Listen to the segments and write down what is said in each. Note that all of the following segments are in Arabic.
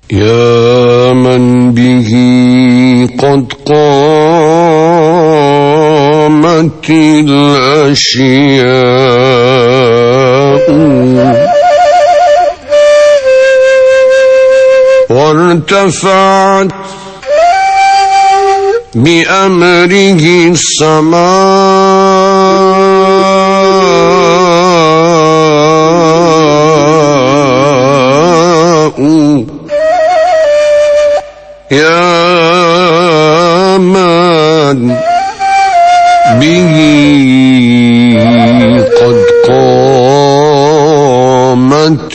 يا من به قد قامت الأشياء وارتفعت بأمره السماء يا من به قد قامت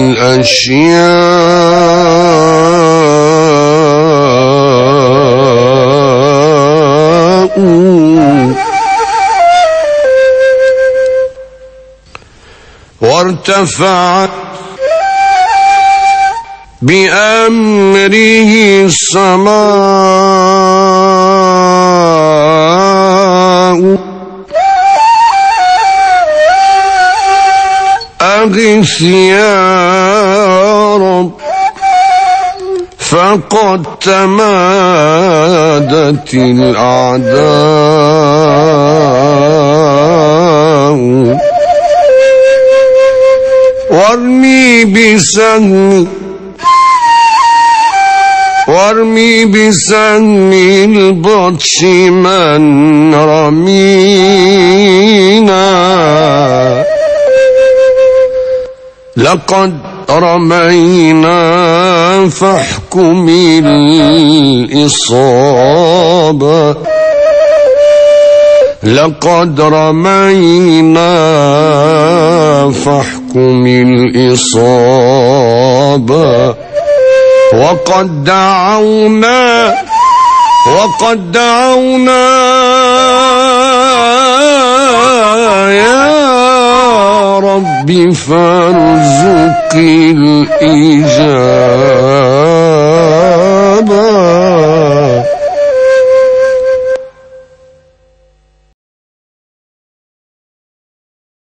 الأشياء وارتفعت بأمره السماء أغث يا رب فقد تمادت الأعداء وارمي بسهم البطش من رمينا لقد رمينا فاحكم الإصابة لقد رمينا فاحكم الإصابة وقد دعونا يا رب فارزق الإجابة